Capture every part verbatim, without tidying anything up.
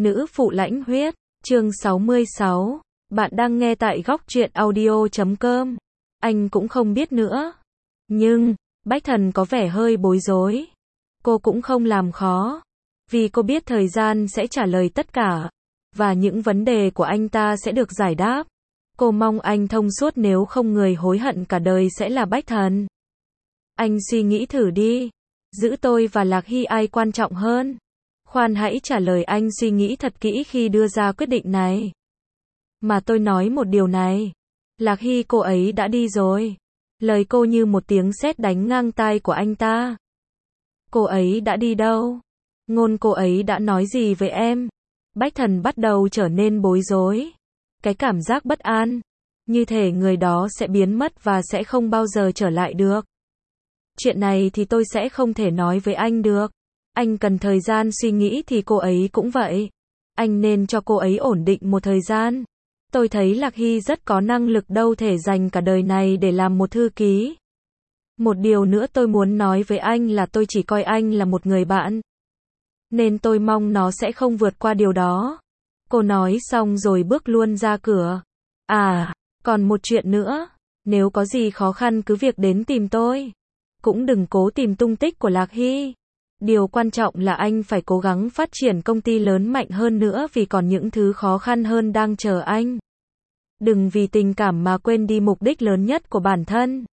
Nữ phụ lãnh huyết, chương sáu mươi sáu. Bạn đang nghe tại góc truyện audio chấm com. Anh cũng không biết nữa. Nhưng, Bách Thần có vẻ hơi bối rối. Cô cũng không làm khó. Vì cô biết thời gian sẽ trả lời tất cả. Và những vấn đề của anh ta sẽ được giải đáp. Cô mong anh thông suốt, nếu không người hối hận cả đời sẽ là Bách Thần. Anh suy nghĩ thử đi. Giữ tôi và Lạc Hy ai quan trọng hơn? Khoan hãy trả lời anh suy nghĩ thật kỹ khi đưa ra quyết định này. Mà tôi nói một điều này. Lạc Hy cô ấy đã đi rồi. Lời cô như một tiếng sét đánh ngang tai của anh ta. Cô ấy đã đi đâu? Ngôn cô ấy đã nói gì với em? Bách Thần bắt đầu trở nên bối rối. Cái cảm giác bất an. Như thể người đó sẽ biến mất và sẽ không bao giờ trở lại được. Chuyện này thì tôi sẽ không thể nói với anh được. Anh cần thời gian suy nghĩ thì cô ấy cũng vậy. Anh nên cho cô ấy ổn định một thời gian. Tôi thấy Lạc Hy rất có năng lực, đâu thể dành cả đời này để làm một thư ký. Một điều nữa tôi muốn nói với anh là tôi chỉ coi anh là một người bạn. Nên tôi mong nó sẽ không vượt qua điều đó. Cô nói xong rồi bước luôn ra cửa. À, còn một chuyện nữa. Nếu có gì khó khăn cứ việc đến tìm tôi. Cũng đừng cố tìm tung tích của Lạc Hy. Điều quan trọng là anh phải cố gắng phát triển công ty lớn mạnh hơn nữa, vì còn những thứ khó khăn hơn đang chờ anh. Đừng vì tình cảm mà quên đi mục đích lớn nhất của bản thân.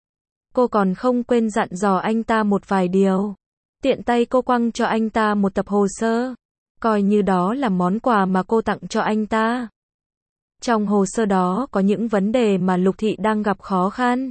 Cô còn không quên dặn dò anh ta một vài điều. Tiện tay cô quăng cho anh ta một tập hồ sơ. Coi như đó là món quà mà cô tặng cho anh ta. Trong hồ sơ đó có những vấn đề mà Lục Thị đang gặp khó khăn.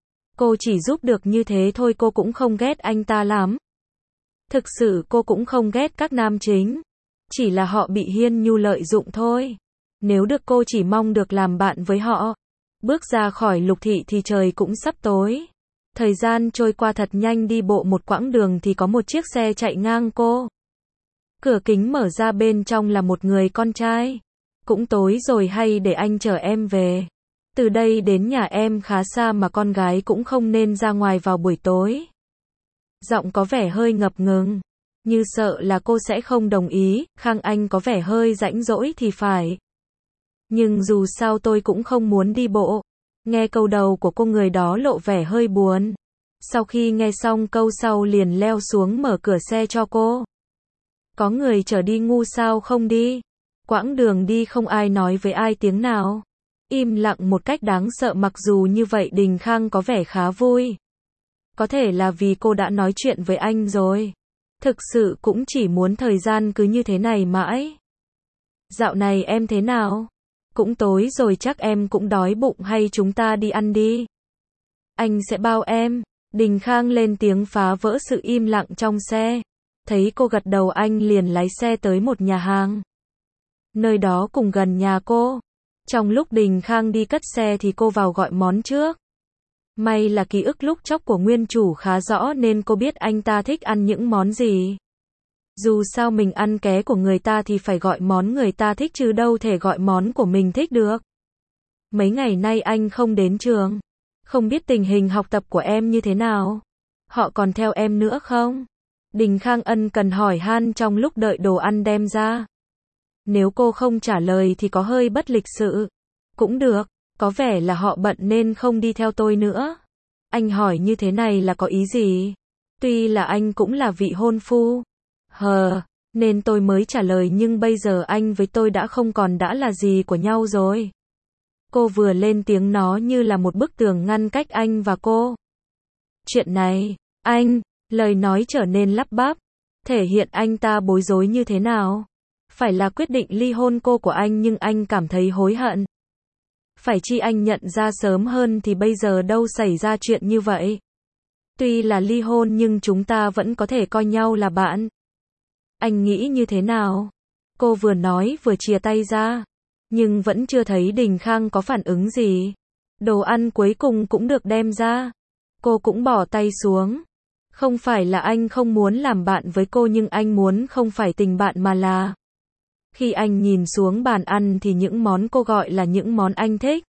Cô chỉ giúp được như thế thôi, cô cũng không ghét anh ta lắm. Thực sự cô cũng không ghét các nam chính. Chỉ là họ bị Hiên Nhu lợi dụng thôi. Nếu được cô chỉ mong được làm bạn với họ. Bước ra khỏi Lục Thị thì trời cũng sắp tối. Thời gian trôi qua thật nhanh, đi bộ một quãng đường thì có một chiếc xe chạy ngang cô. Cửa kính mở ra, bên trong là một người con trai. Cũng tối rồi, hay để anh chở em về. Từ đây đến nhà em khá xa mà con gái cũng không nên ra ngoài vào buổi tối. Giọng có vẻ hơi ngập ngừng. Như sợ là cô sẽ không đồng ý. Khang Anh có vẻ hơi rãnh rỗi thì phải. Nhưng dù sao tôi cũng không muốn đi bộ. Nghe câu đầu của cô, người đó lộ vẻ hơi buồn. Sau khi nghe xong câu sau liền leo xuống mở cửa xe cho cô. Có người chở đi, ngu sao không đi. Quãng đường đi không ai nói với ai tiếng nào. Im lặng một cách đáng sợ. Mặc dù như vậy Đình Khang có vẻ khá vui. Có thể là vì cô đã nói chuyện với anh rồi. Thực sự cũng chỉ muốn thời gian cứ như thế này mãi. Dạo này em thế nào? Cũng tối rồi, chắc em cũng đói bụng, hay chúng ta đi ăn đi? Anh sẽ bao em. Đình Khang lên tiếng phá vỡ sự im lặng trong xe. Thấy cô gật đầu, anh liền lái xe tới một nhà hàng. Nơi đó cùng gần nhà cô. Trong lúc Đình Khang đi cất xe thì cô vào gọi món trước. May là ký ức lúc chốc của nguyên chủ khá rõ nên cô biết anh ta thích ăn những món gì. Dù sao mình ăn ké của người ta thì phải gọi món người ta thích chứ đâu thể gọi món của mình thích được. Mấy ngày nay anh không đến trường. Không biết tình hình học tập của em như thế nào? Họ còn theo em nữa không? Đình Khang ân cần hỏi han trong lúc đợi đồ ăn đem ra. Nếu cô không trả lời thì có hơi bất lịch sự. Cũng được, có vẻ là họ bận nên không đi theo tôi nữa. Anh hỏi như thế này là có ý gì? Tuy là anh cũng là vị hôn phu. Hờ, nên tôi mới trả lời, nhưng bây giờ anh với tôi đã không còn đã là gì của nhau rồi. Cô vừa lên tiếng, nó như là một bức tường ngăn cách anh và cô. Chuyện này, anh, lời nói trở nên lắp bắp, thể hiện anh ta bối rối như thế nào. Phải là quyết định ly hôn cô của anh nhưng anh cảm thấy hối hận. Phải chi anh nhận ra sớm hơn thì bây giờ đâu xảy ra chuyện như vậy. Tuy là ly hôn nhưng chúng ta vẫn có thể coi nhau là bạn. Anh nghĩ như thế nào? Cô vừa nói vừa chìa tay ra. Nhưng vẫn chưa thấy Đình Khang có phản ứng gì. Đồ ăn cuối cùng cũng được đem ra. Cô cũng bỏ tay xuống. Không phải là anh không muốn làm bạn với cô, nhưng anh muốn không phải tình bạn mà là... Khi anh nhìn xuống bàn ăn thì những món cô gọi là những món anh thích.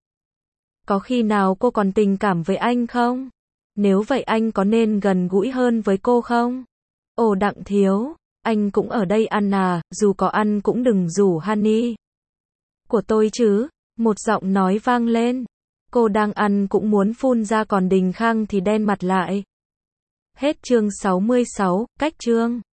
Có khi nào cô còn tình cảm với anh không? Nếu vậy anh có nên gần gũi hơn với cô không? Ồ Đặng Thiếu, Anh cũng ở đây ăn à, dù có ăn cũng đừng rủ Honey của tôi chứ. Một giọng nói vang lên. Cô đang ăn cũng muốn phun ra còn Đình Khang thì đen mặt lại. Hết chương sáu mươi sáu, cách chương.